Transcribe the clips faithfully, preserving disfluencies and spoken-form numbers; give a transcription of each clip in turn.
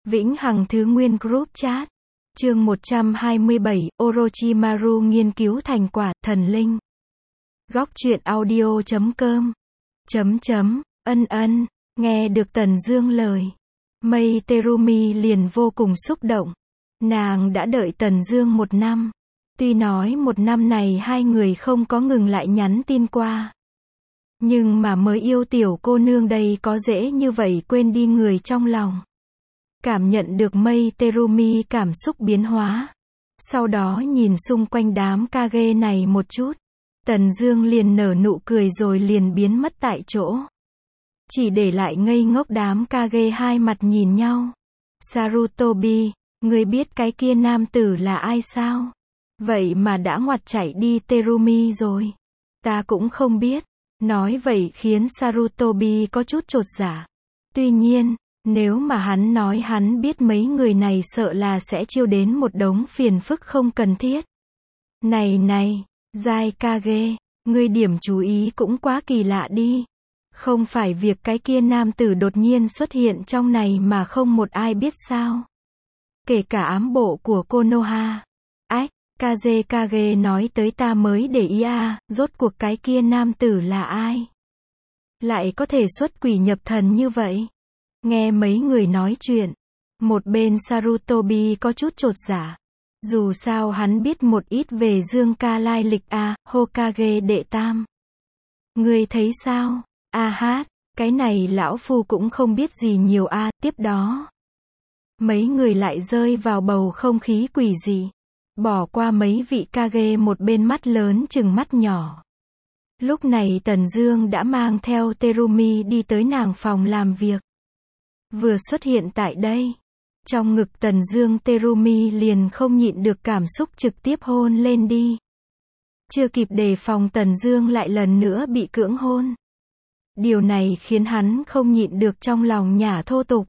Vĩnh hằng thứ nguyên group chat. Chương một trăm hai mươi bảy, Orochimaru nghiên cứu thành quả, thần linh. Góc truyện audio chấm com. Chấm chấm, ân ân, nghe được Tần Dương lời. Mei Terumi liền vô cùng xúc động. Nàng đã đợi Tần Dương một năm. Tuy nói một năm này hai người không có ngừng lại nhắn tin qua. Nhưng mà mới yêu tiểu cô nương đây có dễ như vậy quên đi người trong lòng. Cảm nhận được Mei Terumi cảm xúc biến hóa. Sau đó nhìn xung quanh đám Kage này một chút. Tần Dương liền nở nụ cười rồi liền biến mất tại chỗ. Chỉ để lại ngây ngốc đám Kage hai mặt nhìn nhau. Sarutobi, ngươi biết cái kia nam tử là ai sao? Vậy mà đã ngoặt chạy đi Terumi rồi. Ta cũng không biết. Nói vậy khiến Sarutobi có chút chột dạ. Tuy nhiên, nếu mà hắn nói hắn biết mấy người này sợ là sẽ chiêu đến một đống phiền phức không cần thiết. Này này, Giai Kage, ngươi điểm chú ý cũng quá kỳ lạ đi. Không phải việc cái kia nam tử đột nhiên xuất hiện trong này mà không một ai biết sao. Kể cả ám bộ của Konoha. Ách, Kaze Kage nói tới ta mới để ý à, rốt cuộc cái kia nam tử là ai? Lại có thể xuất quỷ nhập thần như vậy? Nghe mấy người nói chuyện, một bên Sarutobi có chút chột dạ. Dù sao hắn biết một ít về Dương Ca lai lịch a, Hokage đệ tam. Ngươi thấy sao? A hát, cái này lão phu cũng không biết gì nhiều a, tiếp đó. Mấy người lại rơi vào bầu không khí quỷ dị. Bỏ qua mấy vị Kage một bên mắt lớn chừng mắt nhỏ. Lúc này Tần Dương đã mang theo Terumi đi tới nàng phòng làm việc. Vừa xuất hiện tại đây, trong ngực Tần Dương Terumi liền không nhịn được cảm xúc trực tiếp hôn lên đi. Chưa kịp đề phòng Tần Dương lại lần nữa bị cưỡng hôn. Điều này khiến hắn không nhịn được trong lòng nhả thô tục.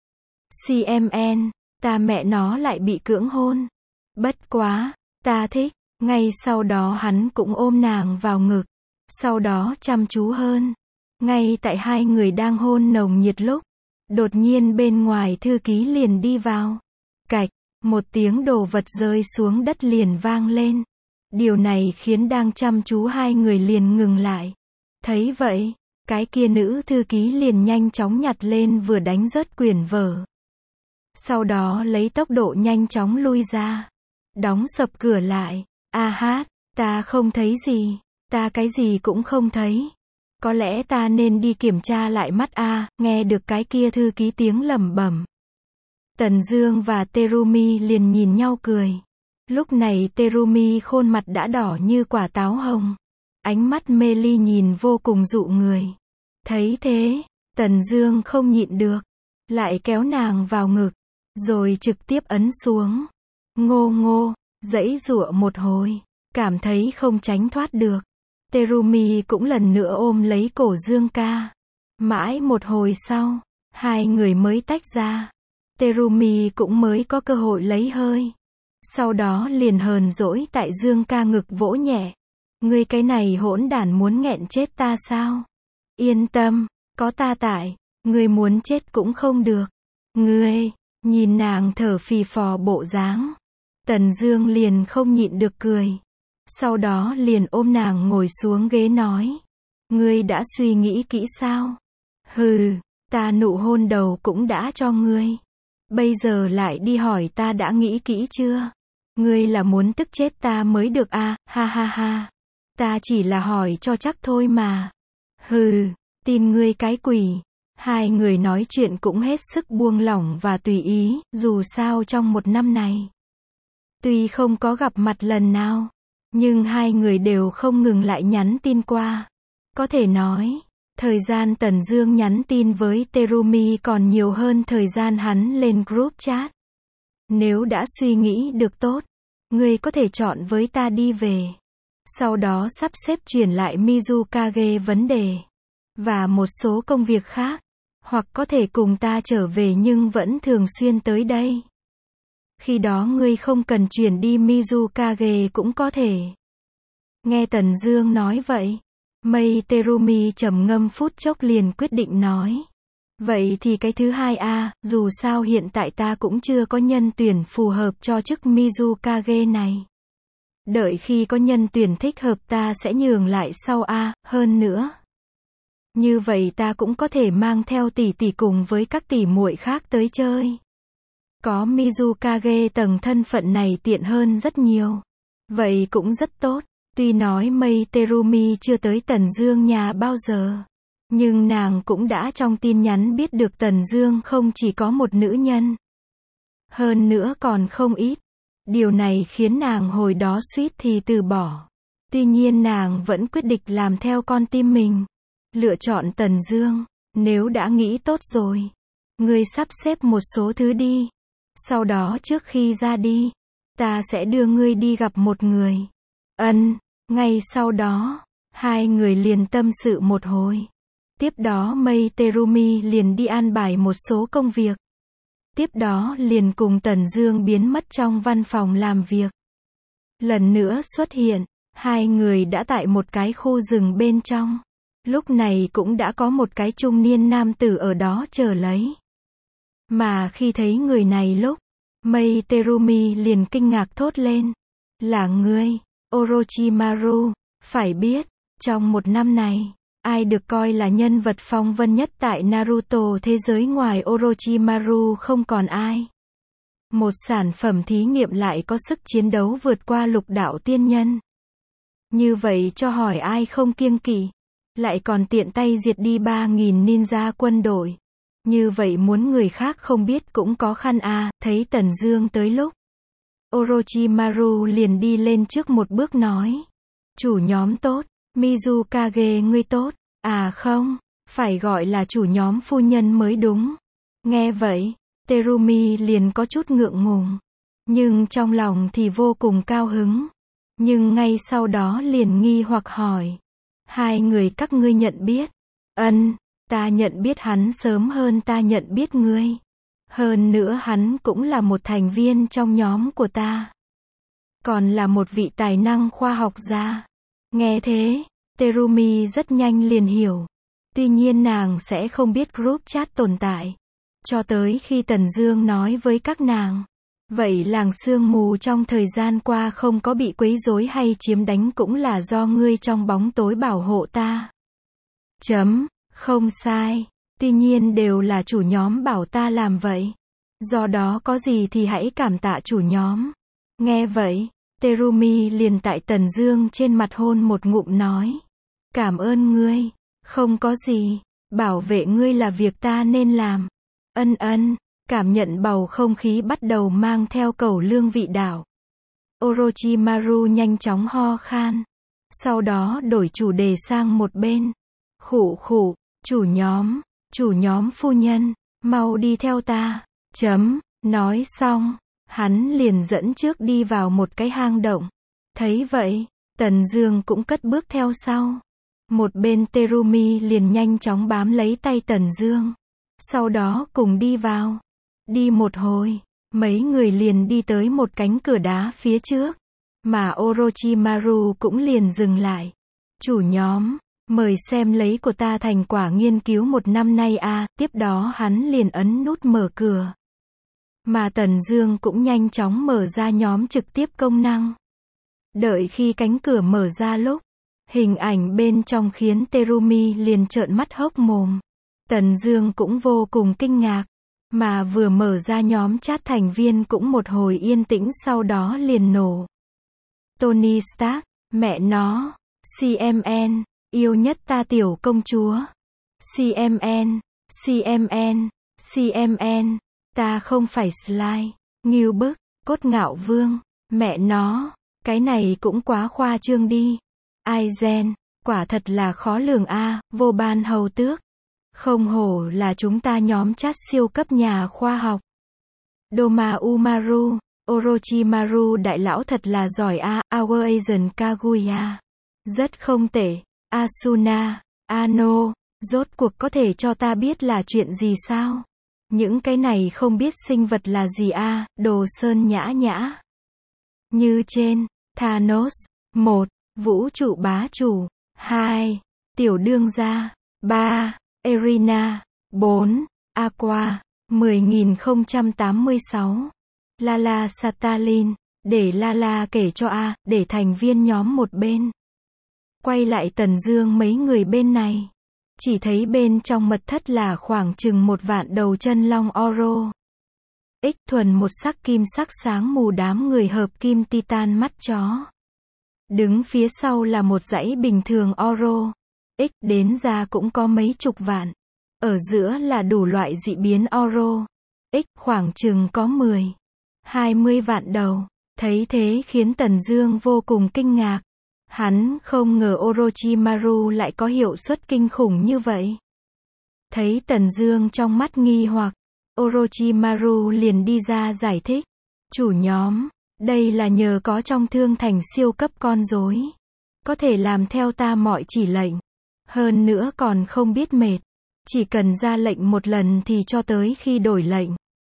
xê em en, ta mẹ nó lại bị cưỡng hôn. Bất quá, ta thích. Ngay sau đó hắn cũng ôm nàng vào ngực. Sau đó chăm chú hơn. Ngay tại hai người đang hôn nồng nhiệt lúc, đột nhiên bên ngoài thư ký liền đi vào. Cạch, một tiếng đồ vật rơi xuống đất liền vang lên. Điều này khiến đang chăm chú hai người liền ngừng lại. Thấy vậy, cái kia nữ thư ký liền nhanh chóng nhặt lên vừa đánh rớt quyển vở. Sau đó lấy tốc độ nhanh chóng lui ra. Đóng sập cửa lại. A hát, ta không thấy gì. Ta cái gì cũng không thấy. Có lẽ ta nên đi kiểm tra lại mắt a, nghe được cái kia thư ký tiếng lẩm bẩm. Tần Dương và Terumi liền nhìn nhau cười. Lúc này Terumi khuôn mặt đã đỏ như quả táo hồng. Ánh mắt mê ly nhìn vô cùng dụ người. Thấy thế, Tần Dương không nhịn được. Lại kéo nàng vào ngực. Rồi trực tiếp ấn xuống. Ngô ngô, giãy giụa một hồi. Cảm thấy không tránh thoát được. Terumi cũng lần nữa ôm lấy cổ Dương Ca. Mãi một hồi sau, hai người mới tách ra. Terumi cũng mới có cơ hội lấy hơi. Sau đó liền hờn dỗi tại Dương Ca ngực vỗ nhẹ. Ngươi cái này hỗn đản muốn nghẹn chết ta sao? Yên tâm, có ta tại, ngươi muốn chết cũng không được. Ngươi, nhìn nàng thở phì phò bộ dáng. Tần Dương liền không nhịn được cười. Sau đó liền ôm nàng ngồi xuống ghế nói. Ngươi đã suy nghĩ kỹ sao? Hừ, ta nụ hôn đầu cũng đã cho ngươi. Bây giờ lại đi hỏi ta đã nghĩ kỹ chưa? Ngươi là muốn tức chết ta mới được à, ha ha ha. Ta chỉ là hỏi cho chắc thôi mà. Hừ, tin ngươi cái quỷ. Hai người nói chuyện cũng hết sức buông lỏng và tùy ý, dù sao trong một năm này. Tuy không có gặp mặt lần nào. Nhưng hai người đều không ngừng lại nhắn tin qua. Có thể nói, thời gian Tần Dương nhắn tin với Terumi còn nhiều hơn thời gian hắn lên group chat. Nếu đã suy nghĩ được tốt, ngươi có thể chọn với ta đi về. Sau đó sắp xếp chuyển lại Mizukage vấn đề. Và một số công việc khác. Hoặc có thể cùng ta trở về nhưng vẫn thường xuyên tới đây. Khi đó ngươi không cần chuyển đi Mizukage cũng có thể. Nghe Tần Dương nói vậy, Mei Terumi trầm ngâm phút chốc liền quyết định nói. Vậy thì cái thứ hai a, dù sao hiện tại ta cũng chưa có nhân tuyển phù hợp cho chức Mizukage này. Đợi khi có nhân tuyển thích hợp ta sẽ nhường lại sau a, hơn nữa. Như vậy ta cũng có thể mang theo tỷ tỷ cùng với các tỷ muội khác tới chơi. Có Mizukage tầng thân phận này tiện hơn rất nhiều. Vậy cũng rất tốt. Tuy nói Mei Terumi chưa tới Tần Dương nhà bao giờ. Nhưng nàng cũng đã trong tin nhắn biết được Tần Dương không chỉ có một nữ nhân. Hơn nữa còn không ít. Điều này khiến nàng hồi đó suýt thì từ bỏ. Tuy nhiên nàng vẫn quyết định làm theo con tim mình. Lựa chọn Tần Dương. Nếu đã nghĩ tốt rồi. Ngươi sắp xếp một số thứ đi. Sau đó trước khi ra đi. Ta sẽ đưa ngươi đi gặp một người. Ân. Ngay sau đó. Hai người liền tâm sự một hồi. Tiếp đó Mei Terumi liền đi an bài một số công việc. Tiếp đó liền cùng Tần Dương biến mất trong văn phòng làm việc. Lần nữa xuất hiện, hai người đã tại một cái khu rừng bên trong. Lúc này cũng đã có một cái trung niên nam tử ở đó chờ lấy. Mà khi thấy người này lúc, Mei Terumi liền kinh ngạc thốt lên. Là ngươi, Orochimaru, phải biết, trong một năm này, ai được coi là nhân vật phong vân nhất tại Naruto thế giới ngoài Orochimaru không còn ai. Một sản phẩm thí nghiệm lại có sức chiến đấu vượt qua lục đạo tiên nhân. Như vậy cho hỏi ai không kiêng kỵ. Lại còn tiện tay diệt đi ba nghìn ninja quân đội. Như vậy muốn người khác không biết cũng có khăn à, thấy Tần Dương tới lúc. Orochimaru liền đi lên trước một bước nói. Chủ nhóm tốt, Mizukage ngươi tốt, à không, phải gọi là chủ nhóm phu nhân mới đúng. Nghe vậy, Terumi liền có chút ngượng ngùng. Nhưng trong lòng thì vô cùng cao hứng. Nhưng ngay sau đó liền nghi hoặc hỏi. Hai người các ngươi nhận biết. Ân, ta nhận biết hắn sớm hơn ta nhận biết ngươi. Hơn nữa hắn cũng là một thành viên trong nhóm của ta. Còn là một vị tài năng khoa học gia. Nghe thế, Terumi rất nhanh liền hiểu. Tuy nhiên nàng sẽ không biết group chat tồn tại. Cho tới khi Tần Dương nói với các nàng. Vậy làng sương mù trong thời gian qua không có bị quấy rối hay chiếm đánh cũng là do ngươi trong bóng tối bảo hộ ta. Chấm, không sai. Tuy nhiên đều là chủ nhóm bảo ta làm vậy. Do đó có gì thì hãy cảm tạ chủ nhóm. Nghe vậy, Terumi liền tại Tần Dương trên mặt hôn một ngụm nói. Cảm ơn ngươi. Không có gì. Bảo vệ ngươi là việc ta nên làm. Ân ân. Cảm nhận bầu không khí bắt đầu mang theo cẩu lương vị đạo. Orochimaru nhanh chóng ho khan. Sau đó đổi chủ đề sang một bên. Khụ khụ, chủ nhóm, chủ nhóm phu nhân, mau đi theo ta. Chấm, nói xong, hắn liền dẫn trước đi vào một cái hang động. Thấy vậy, Tần Dương cũng cất bước theo sau. Một bên Terumi liền nhanh chóng bám lấy tay Tần Dương. Sau đó cùng đi vào. Đi một hồi, mấy người liền đi tới một cánh cửa đá phía trước. Mà Orochimaru cũng liền dừng lại. Chủ nhóm, mời xem lấy của ta thành quả nghiên cứu một năm nay a. Tiếp đó hắn liền ấn nút mở cửa. Mà Tần Dương cũng nhanh chóng mở ra nhóm trực tiếp công năng. Đợi khi cánh cửa mở ra lúc, hình ảnh bên trong khiến Terumi liền trợn mắt hốc mồm. Tần Dương cũng vô cùng kinh ngạc. Mà vừa mở ra nhóm chat thành viên cũng một hồi yên tĩnh sau đó liền nổ. Tony Stark, mẹ nó, xê em en, yêu nhất ta tiểu công chúa. xê em en, xê em en, xê em en, ta không phải slime, ngưu bức, cốt ngạo vương, mẹ nó, cái này cũng quá khoa trương đi. Aizen, quả thật là khó lường a, vô ban hầu tước. Không hổ là chúng ta nhóm chat siêu cấp nhà khoa học. Doma Umaru, Orochimaru đại lão thật là giỏi a, Our Asian Kaguya. Rất không tệ. Asuna, Ano, rốt cuộc có thể cho ta biết là chuyện gì sao? Những cái này không biết sinh vật là gì a, Đồ Sơn nhã nhã. Như trên, Thanos, một, vũ trụ bá chủ, hai, tiểu đương gia, ba, Erina, bốn, Aqua, mười nghìn không trăm tám mươi sáu. Lala Stalin, để Lala kể cho A, để thành viên nhóm một bên. Quay lại Tần Dương mấy người bên này. Chỉ thấy bên trong mật thất là khoảng chừng một vạn đầu chân long Oro. X thuần một sắc kim sắc sáng mù đám người hợp kim titan mắt chó. Đứng phía sau là một dãy bình thường Oro. X đến ra cũng có mấy chục vạn. Ở giữa là đủ loại dị biến Oro. X khoảng chừng có mười, hai mươi vạn đầu. Thấy thế khiến Tần Dương vô cùng kinh ngạc. Hắn không ngờ Orochimaru lại có hiệu suất kinh khủng như vậy. Thấy Tần Dương trong mắt nghi hoặc, Orochimaru liền đi ra giải thích. Chủ nhóm, đây là nhờ có trong thương thành siêu cấp con rối. Có thể làm theo ta mọi chỉ lệnh. Hơn nữa còn không biết mệt. Chỉ cần ra lệnh một lần thì cho tới khi đổi lệnh.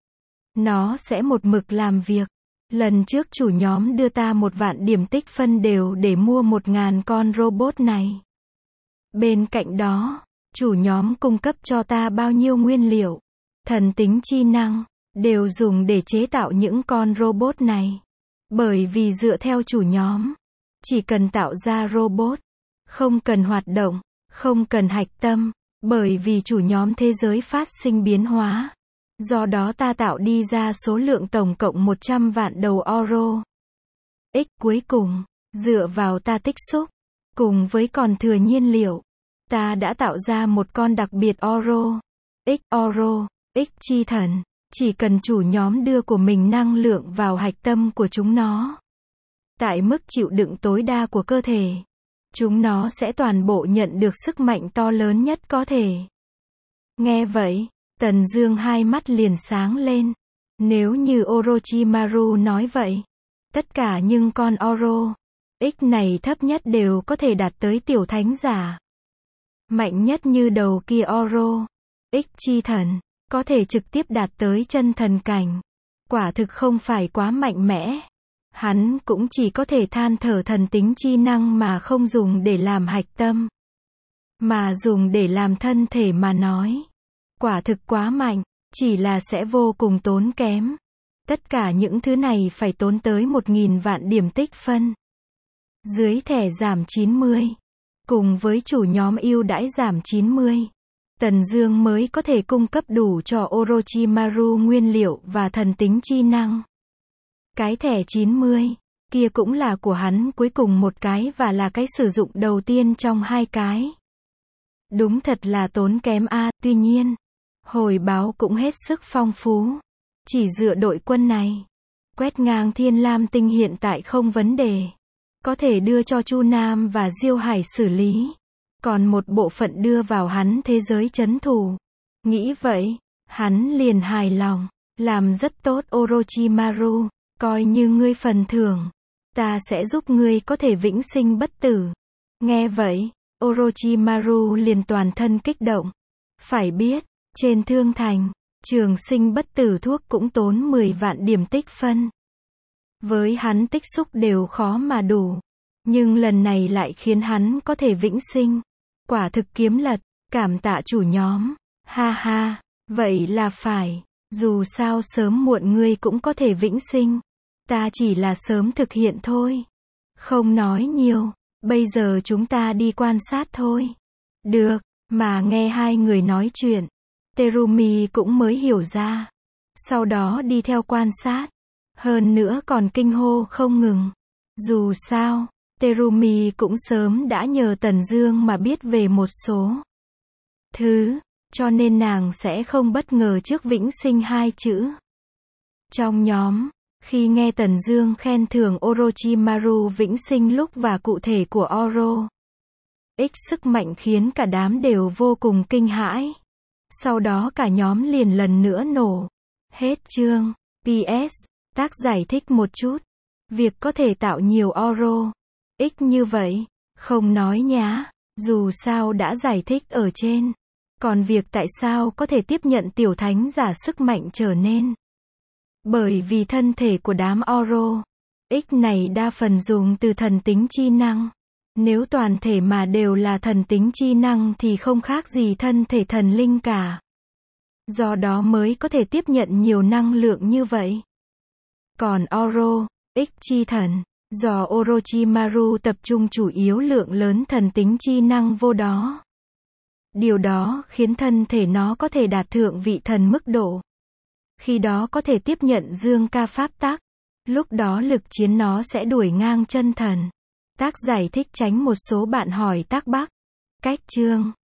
Nó sẽ một mực làm việc. Lần trước chủ nhóm đưa ta một vạn điểm tích phân đều để mua một ngàn con robot này. Bên cạnh đó, chủ nhóm cung cấp cho ta bao nhiêu nguyên liệu, thần tính chi năng, đều dùng để chế tạo những con robot này. Bởi vì dựa theo chủ nhóm, chỉ cần tạo ra robot, không cần hoạt động, không cần hạch tâm, bởi vì chủ nhóm thế giới phát sinh biến hóa. Do đó ta tạo đi ra số lượng tổng cộng một trăm vạn đầu Oro. X cuối cùng, dựa vào ta tích xúc, cùng với còn thừa nhiên liệu, ta đã tạo ra một con đặc biệt Oro. X Oro, X chi thần, chỉ cần chủ nhóm đưa của mình năng lượng vào hạch tâm của chúng nó. Tại mức chịu đựng tối đa của cơ thể, chúng nó sẽ toàn bộ nhận được sức mạnh to lớn nhất có thể. Nghe vậy, Tần Dương hai mắt liền sáng lên. Nếu như Orochimaru nói vậy, tất cả những con Oro X này thấp nhất đều có thể đạt tới tiểu thánh giả. Mạnh nhất như đầu kia Oro X chi thần, có thể trực tiếp đạt tới chân thần cảnh. Quả thực không phải quá mạnh mẽ. Hắn cũng chỉ có thể than thở thần tính chi năng mà không dùng để làm hạch tâm, mà dùng để làm thân thể mà nói. Quả thực quá mạnh, chỉ là sẽ vô cùng tốn kém. Tất cả những thứ này phải tốn tới một nghìn vạn điểm tích phân. Dưới thẻ giảm chín mươi, cùng với chủ nhóm ưu đãi giảm chín mươi, Tần Dương mới có thể cung cấp đủ cho Orochimaru nguyên liệu và thần tính chi năng. Cái thẻ chín mươi, kia cũng là của hắn cuối cùng một cái và là cái sử dụng đầu tiên trong hai cái. Đúng thật là tốn kém a, à, tuy nhiên, hồi báo cũng hết sức phong phú. Chỉ dựa đội quân này, quét ngang Thiên Lam Tinh hiện tại không vấn đề. Có thể đưa cho Chu Nam và Diêu Hải xử lý. Còn một bộ phận đưa vào hắn thế giới trấn thủ. Nghĩ vậy, hắn liền hài lòng. Làm rất tốt Orochimaru, coi như ngươi phần thưởng. Ta sẽ giúp ngươi có thể vĩnh sinh bất tử. Nghe vậy, Orochimaru liền toàn thân kích động. Phải biết, trên thương thành, trường sinh bất tử thuốc cũng tốn mười vạn điểm tích phân. Với hắn tích xúc đều khó mà đủ. Nhưng lần này lại khiến hắn có thể vĩnh sinh. Quả thực kiếm lật, cảm tạ chủ nhóm. Ha ha, vậy là phải. Dù sao sớm muộn ngươi cũng có thể vĩnh sinh. Ta chỉ là sớm thực hiện thôi. Không nói nhiều, bây giờ chúng ta đi quan sát thôi. Được, mà nghe hai người nói chuyện, Terumi cũng mới hiểu ra. Sau đó đi theo quan sát. Hơn nữa còn kinh hô không ngừng. Dù sao, Terumi cũng sớm đã nhờ Tần Dương mà biết về một số thứ, cho nên nàng sẽ không bất ngờ trước vĩnh sinh hai chữ. Trong nhóm, khi nghe Tần Dương khen thưởng Orochimaru vĩnh sinh lúc và cụ thể của Oro X sức mạnh khiến cả đám đều vô cùng kinh hãi. Sau đó cả nhóm liền lần nữa nổ. Hết chương. pê ét. Tác giải thích một chút. Việc có thể tạo nhiều Oro X như vậy, không nói nhá, dù sao đã giải thích ở trên. Còn việc tại sao có thể tiếp nhận tiểu thánh giả sức mạnh trở nên. Bởi vì thân thể của đám Oro X này đa phần dùng từ thần tính chi năng. Nếu toàn thể mà đều là thần tính chi năng thì không khác gì thân thể thần linh cả. Do đó mới có thể tiếp nhận nhiều năng lượng như vậy. Còn Oro, X chi thần, do Orochimaru tập trung chủ yếu lượng lớn thần tính chi năng vô đó. Điều đó khiến thân thể nó có thể đạt thượng vị thần mức độ. Khi đó có thể tiếp nhận dương ca pháp tắc. Lúc đó lực chiến nó sẽ đuổi ngang chân thần. Tác giải thích tránh một số bạn hỏi tác Bắc. Cách chương